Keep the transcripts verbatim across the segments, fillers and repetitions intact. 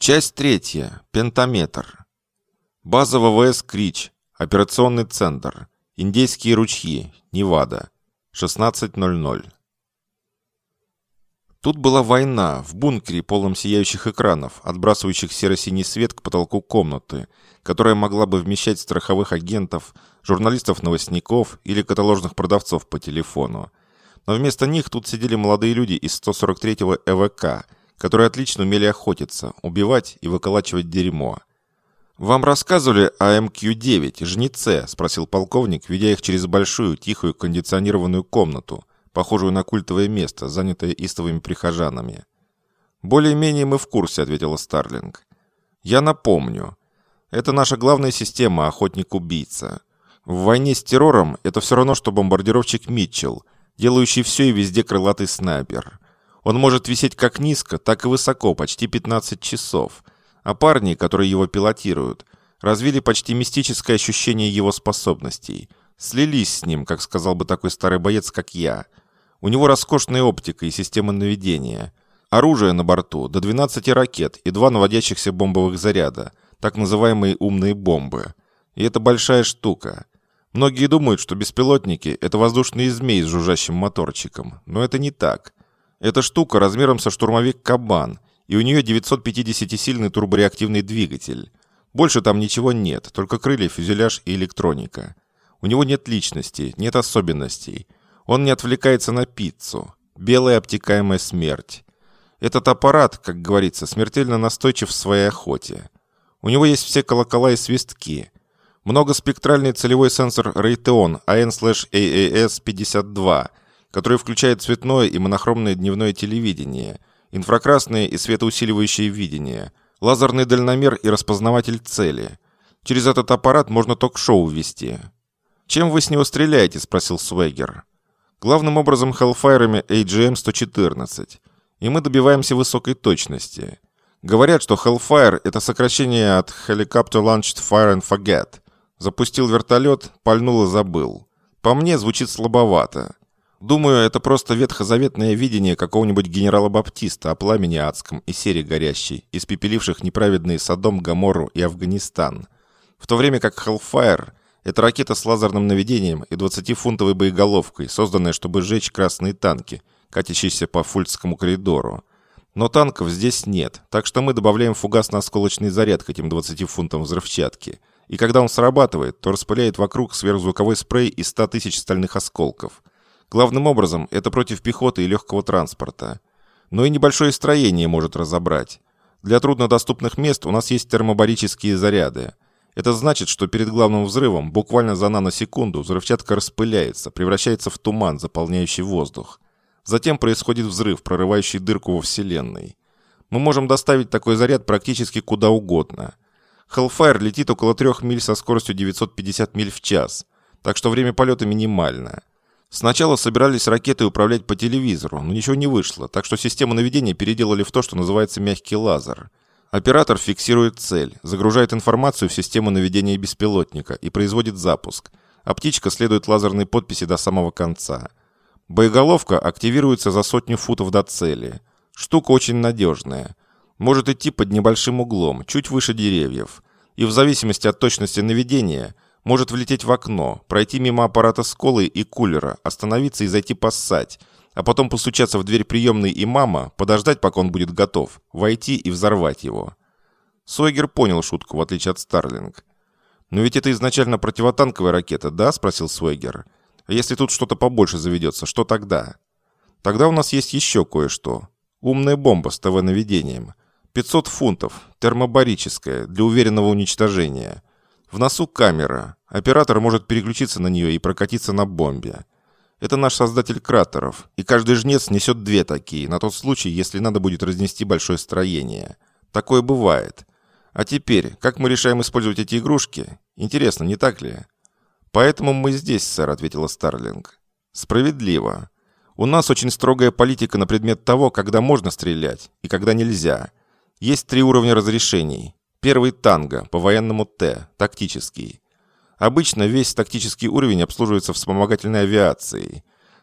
Часть третья. Пентаметр. База ВВС «Крич». Операционный центр. Индейские ручьи. Невада. шестнадцать ноль ноль. Тут была война в бункере, полном сияющих экранов, отбрасывающих серо-синий свет к потолку комнаты, которая могла бы вмещать страховых агентов, журналистов-новостников или каталожных продавцов по телефону. Но вместо них тут сидели молодые люди из сто сорок третьего Э В К, которые отлично умели охотиться, убивать и выколачивать дерьмо. «Вам рассказывали о Эм Кью девять, жнеце?» – спросил полковник, ведя их через большую, тихую, кондиционированную комнату, похожую на культовое место, занятое истовыми прихожанами. «Более-менее мы в курсе», — ответила Старлинг. «Я напомню. Это наша главная система «Охотник-убийца». В войне с террором это все равно, что бомбардировщик Митчелл, делающий все и везде крылатый снайпер. Он может висеть как низко, так и высоко, почти пятнадцать часов. А парни, которые его пилотируют, развили почти мистическое ощущение его способностей. Слились с ним, как сказал бы такой старый боец, как я. У него роскошная оптика и система наведения. Оружие на борту до двенадцати ракет и два наводящихся бомбовых заряда, так называемые умные бомбы. И это большая штука. Многие думают, что беспилотники – это воздушные змеи с жужжащим моторчиком, но это не так. Эта штука размером со штурмовик «Кабан», и у нее девятьсот пятидесятисильный турбореактивный двигатель. Больше там ничего нет, только крылья, фюзеляж и электроника. У него нет личности, нет особенностей. Он не отвлекается на пиццу. Белая обтекаемая смерть. Этот аппарат, как говорится, смертельно настойчив в своей охоте. У него есть все колокола и свистки. Многоспектральный целевой сенсор Raytheon А Н А А С пятьдесят два, который включает цветное и монохромное дневное телевидение, инфракрасное и светоусиливающее видение, лазерный дальномер и распознаватель цели. Через этот аппарат можно ток-шоу вести. «Чем вы с него стреляете?» – спросил Свегер. «Главным образом хеллфайрами А Джи М сто четырнадцать. И мы добиваемся высокой точности. Говорят, что Hellfire – это сокращение от Helicopter Launched Fire and Forget. Запустил вертолет, пальнул и забыл. По мне, звучит слабовато. Думаю, это просто ветхозаветное видение какого-нибудь генерала Баптиста о пламени адском и сере горящей, испепеливших неправедные Содом, Гоморру и Афганистан. В то время как Hellfire – это ракета с лазерным наведением и двадцатифунтовой боеголовкой, созданная, чтобы сжечь красные танки, катящиеся по Фульдскому коридору. Но танков здесь нет, так что мы добавляем фугасно-осколочный заряд к этим двадцати фунтам взрывчатки. И когда он срабатывает, то распыляет вокруг сверхзвуковой спрей из ста тысяч стальных осколков. Главным образом, это против пехоты и легкого транспорта. Но и небольшое строение может разобрать. Для труднодоступных мест у нас есть термобарические заряды. Это значит, что перед главным взрывом, буквально за наносекунду, взрывчатка распыляется, превращается в туман, заполняющий воздух. Затем происходит взрыв, прорывающий дырку во Вселенной. Мы можем доставить такой заряд практически куда угодно. Hellfire летит около трех миль со скоростью девятьсот пятьдесят миль в час, так что время полета минимально. Сначала собирались ракеты управлять по телевизору, но ничего не вышло, так что систему наведения переделали в то, что называется мягкий лазер. Оператор фиксирует цель, загружает информацию в систему наведения беспилотника и производит запуск, а птичка следует лазерной подписи до самого конца. Боеголовка активируется за сотню футов до цели. Штука очень надежная. Может идти под небольшим углом, чуть выше деревьев. И в зависимости от точности наведения может влететь в окно, пройти мимо аппарата сколы и кулера, остановиться и зайти поссать, а потом постучаться в дверь приемной имама, подождать, пока он будет готов, войти и взорвать его. Сойгер понял шутку, в отличие от Старлинг. «Но ведь это изначально противотанковая ракета, да?» – спросил Сойгер. «А если тут что-то побольше заведется, что тогда?» «Тогда у нас есть еще кое-что. Умная бомба с ТВ-наведением. пятьсот фунтов, термобарическая, для уверенного уничтожения. В носу камера. Оператор может переключиться на нее и прокатиться на бомбе. Это наш создатель кратеров, и каждый жнец несет две такие, на тот случай, если надо будет разнести большое строение. Такое бывает. А теперь, как мы решаем использовать эти игрушки? Интересно, не так ли?» «Поэтому мы здесь, сэр», — ответила Старлинг. «Справедливо. У нас очень строгая политика на предмет того, когда можно стрелять и когда нельзя. Есть три уровня разрешений. Первый — танго, по-военному Т, тактический. Обычно весь тактический уровень обслуживается вспомогательной авиацией.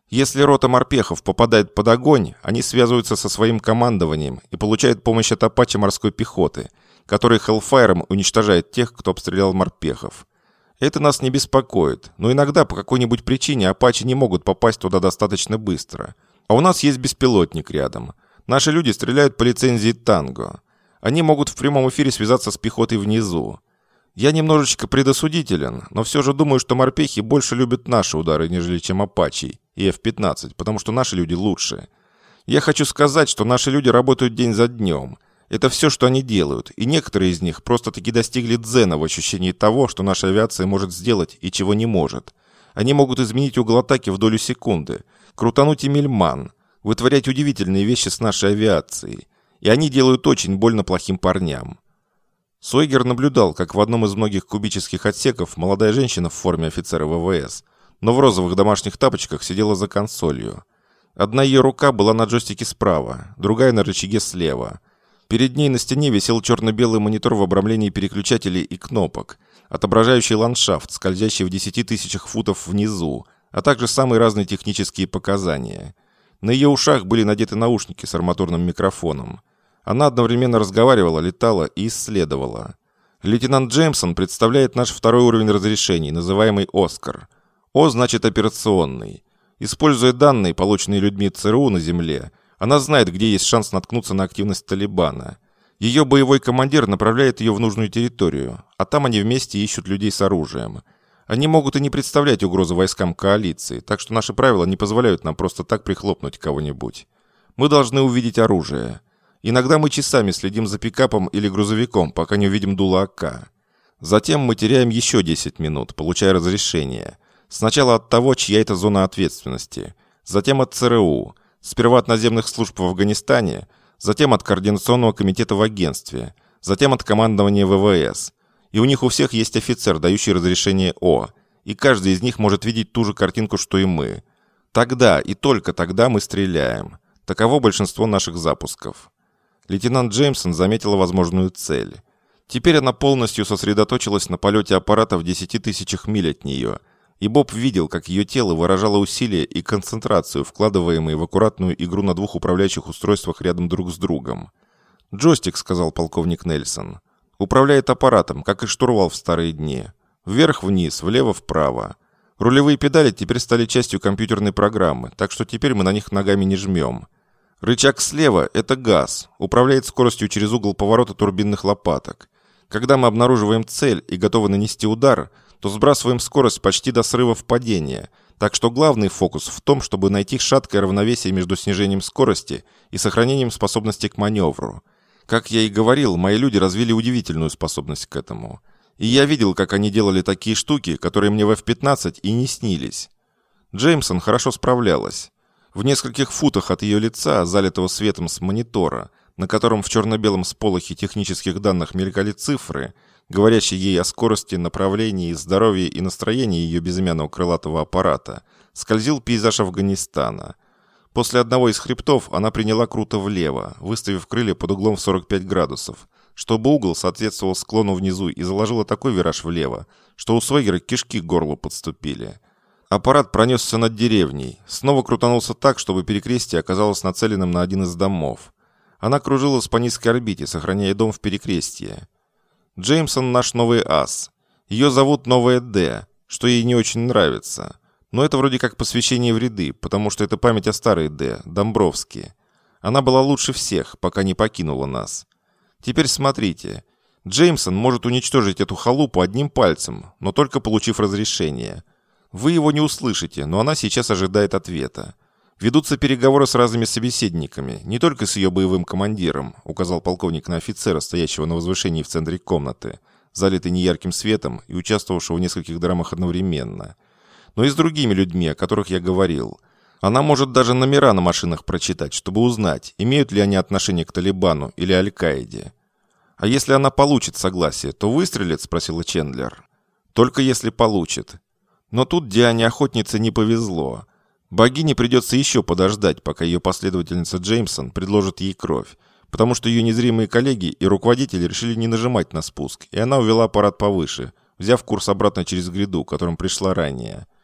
Если рота морпехов попадает под огонь, они связываются со своим командованием и получают помощь от Апачи морской пехоты, который Хеллфайром уничтожает тех, кто обстрелял морпехов. Это нас не беспокоит, но иногда по какой-нибудь причине Апачи не могут попасть туда достаточно быстро. А у нас есть беспилотник рядом. Наши люди стреляют по лицензии Танго. Они могут в прямом эфире связаться с пехотой внизу. Я немножечко предосудителен, но все же думаю, что морпехи больше любят наши удары, нежели чем Апачи и эф пятнадцать, потому что наши люди лучше. Я хочу сказать, что наши люди работают день за днем. Это все, что они делают, и некоторые из них просто-таки достигли дзена в ощущении того, что наша авиация может сделать и чего не может. Они могут изменить угол атаки в долю секунды, крутануть Эмильман, вытворять удивительные вещи с нашей авиацией. И они делают очень больно плохим парням. Сойгер наблюдал, как в одном из многих кубических отсеков молодая женщина в форме офицера вэ вэ эс, но в розовых домашних тапочках сидела за консолью. Одна ее рука была на джойстике справа, другая на рычаге слева. Перед ней на стене висел черно-белый монитор в обрамлении переключателей и кнопок, отображающий ландшафт, скользящий в десяти тысячах футов внизу, а также самые разные технические показания. На ее ушах были надеты наушники с арматурным микрофоном. Она одновременно разговаривала, летала и исследовала. Лейтенант Джеймсон представляет наш второй уровень разрешений, называемый «Оскар». «О» значит «операционный». Используя данные, полученные людьми ЦРУ на Земле, она знает, где есть шанс наткнуться на активность Талибана. Ее боевой командир направляет ее в нужную территорию, а там они вместе ищут людей с оружием. Они могут и не представлять угрозы войскам коалиции, так что наши правила не позволяют нам просто так прихлопнуть кого-нибудь. Мы должны увидеть оружие. Иногда мы часами следим за пикапом или грузовиком, пока не увидим дуло АК. Затем мы теряем еще десять минут, получая разрешение. Сначала от того, чья это зона ответственности. Затем от ЦРУ. Сперва от наземных служб в Афганистане. Затем от Координационного комитета в агентстве. Затем от командования вэ вэ эс. И у них у всех есть офицер, дающий разрешение О. И каждый из них может видеть ту же картинку, что и мы. Тогда и только тогда мы стреляем. Таково большинство наших запусков. Лейтенант Джеймсон заметила возможную цель. Теперь она полностью сосредоточилась на полете аппарата в десяти тысячах миль от нее, и Боб видел, как ее тело выражало усилие и концентрацию, вкладываемые в аккуратную игру на двух управляющих устройствах рядом друг с другом. «Джойстик», — сказал полковник Нельсон, — «управляет аппаратом, как и штурвал в старые дни. Вверх-вниз, влево-вправо. Рулевые педали теперь стали частью компьютерной программы, так что теперь мы на них ногами не жмем. Рычаг слева – это газ, управляет скоростью через угол поворота турбинных лопаток. Когда мы обнаруживаем цель и готовы нанести удар, то сбрасываем скорость почти до срывов падения, так что главный фокус в том, чтобы найти шаткое равновесие между снижением скорости и сохранением способности к маневру. Как я и говорил, мои люди развили удивительную способность к этому. И я видел, как они делали такие штуки, которые мне в эф пятнадцать и не снились. Джеймсон хорошо справлялась. В нескольких футах от ее лица, залитого светом с монитора, на котором в черно-белом сполохе технических данных мелькали цифры, говорящие ей о скорости, направлении, здоровье и настроении ее безымянного крылатого аппарата, скользил пейзаж Афганистана. После одного из хребтов она приняла круто влево, выставив крылья под углом в сорок пять градусов, чтобы угол соответствовал склону внизу, и заложила такой вираж влево, что у Сойгера кишки к горлу подступили. Аппарат пронесся над деревней, снова крутанулся так, чтобы перекрестие оказалось нацеленным на один из домов. Она кружилась по низкой орбите, сохраняя дом в перекрестье. Джеймсон наш новый ас. Ее зовут Новая Д, что ей не очень нравится. Но это вроде как посвящение в ряды, потому что это память о старой Д, Домбровски. Она была лучше всех, пока не покинула нас. Теперь смотрите. Джеймсон может уничтожить эту халупу одним пальцем, но только получив разрешение. Вы его не услышите, но она сейчас ожидает ответа. Ведутся переговоры с разными собеседниками, не только с ее боевым командиром, указал полковник на офицера, стоящего на возвышении в центре комнаты, залитый неярким светом и участвовавшего в нескольких драмах одновременно, но и с другими людьми, о которых я говорил. Она может даже номера на машинах прочитать, чтобы узнать, имеют ли они отношение к Талибану или Аль-Каиде. «А если она получит согласие, то выстрелит?» – спросила Чендлер. «Только если получит». Но тут Диане Охотнице не повезло. Богине придется еще подождать, пока ее последовательница Джеймсон предложит ей кровь, потому что ее незримые коллеги и руководители решили не нажимать на спуск, и она увела аппарат повыше, взяв курс обратно через гряду, которым пришла ранее.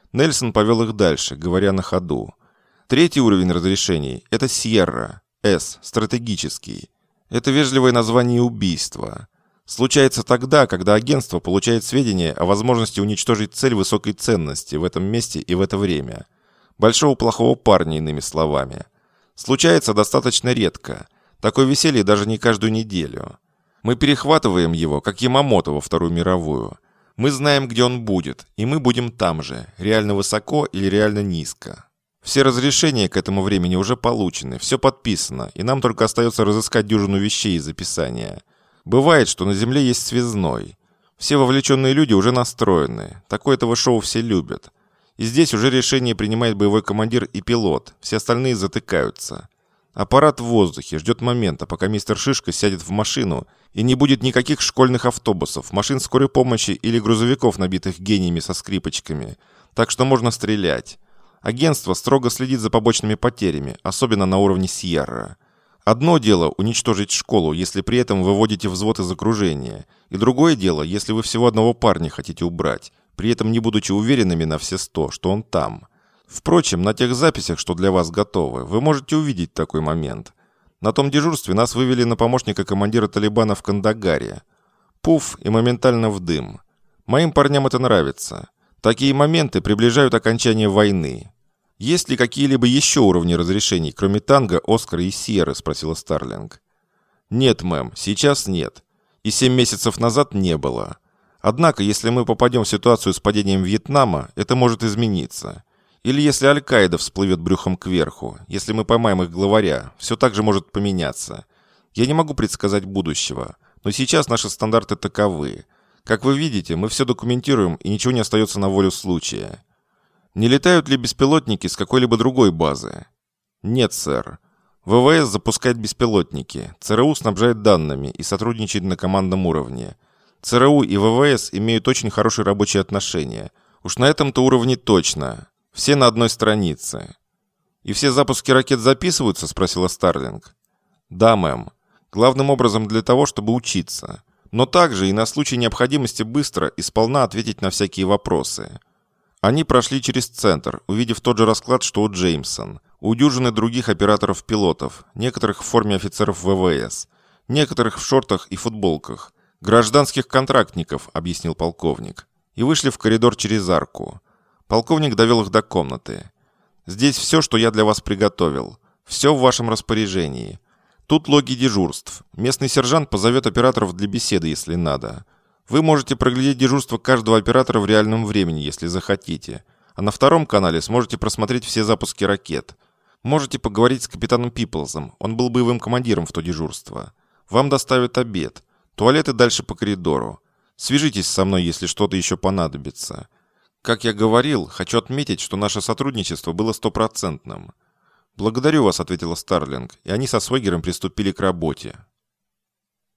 Нельсон повел их дальше, говоря на ходу. Третий уровень разрешений – это Сьерра, С, стратегический. Это вежливое название убийства. Случается тогда, когда агентство получает сведения о возможности уничтожить цель высокой ценности в этом месте и в это время. Большого плохого парня, иными словами. Случается достаточно редко. Такое веселье даже не каждую неделю. Мы перехватываем его, как Ямамото во Вторую мировую. Мы знаем, где он будет, и мы будем там же, реально высоко или реально низко. Все разрешения к этому времени уже получены, все подписано, и нам только остается разыскать дюжину вещей из описания. Бывает, что на Земле есть связной. Все вовлеченные люди уже настроены. Такое-то шоу все любят. И здесь уже решение принимает боевой командир и пилот. Все остальные затыкаются. Аппарат в воздухе ждет момента, пока мистер Шишка сядет в машину, и не будет никаких школьных автобусов, машин скорой помощи или грузовиков, набитых гениями со скрипочками. Так что можно стрелять. Агентство строго следит за побочными потерями, особенно на уровне Сьерра. Одно дело уничтожить школу, если при этом выводите взвод из окружения, и другое дело, если вы всего одного парня хотите убрать, при этом не будучи уверенными на все сто, что он там. Впрочем, на тех записях, что для вас готовы, вы можете увидеть такой момент. На том дежурстве нас вывели на помощника командира Талибана в Кандагаре. Пуф, и моментально в дым. Моим парням это нравится. Такие моменты приближают окончание войны. «Есть ли какие-либо еще уровни разрешений, кроме Танго, Оскара и Сьерры?» – спросила Старлинг. «Нет, мэм, сейчас нет. И семь месяцев назад не было. Однако, если мы попадем в ситуацию с падением Вьетнама, это может измениться. Или если Аль-Каида всплывет брюхом кверху, если мы поймаем их главаря, все так же может поменяться. Я не могу предсказать будущего, но сейчас наши стандарты таковы. Как вы видите, мы все документируем, и ничего не остается на волю случая. Не летают ли беспилотники с какой-либо другой базы? Нет, сэр. ВВС запускает беспилотники, ЦРУ снабжает данными и сотрудничает на командном уровне. ЦРУ и ВВС имеют очень хорошие рабочие отношения. Уж на этом-то уровне точно. Все на одной странице. «И все запуски ракет записываются?» – спросила Старлинг. «Да, мэм. Главным образом для того, чтобы учиться. Но также и на случай необходимости быстро и сполна ответить на всякие вопросы». Они прошли через центр, увидев тот же расклад, что у Джеймсон. У дюжины других операторов-пилотов, некоторых в форме офицеров ВВС, некоторых в шортах и футболках. «Гражданских контрактников», — объяснил полковник. И вышли в коридор через арку. Полковник довел их до комнаты. «Здесь все, что я для вас приготовил. Все в вашем распоряжении. Тут логи дежурств. Местный сержант позовет операторов для беседы, если надо. Вы можете проглядеть дежурство каждого оператора в реальном времени, если захотите. А на втором канале сможете просмотреть все запуски ракет. Можете поговорить с капитаном Пиплзом. Он был боевым командиром в то дежурство. Вам доставят обед. Туалеты дальше по коридору. Свяжитесь со мной, если что-то еще понадобится. Как я говорил, хочу отметить, что наше сотрудничество было стопроцентным». «Благодарю вас», — ответила Старлинг, и они со Свегером приступили к работе.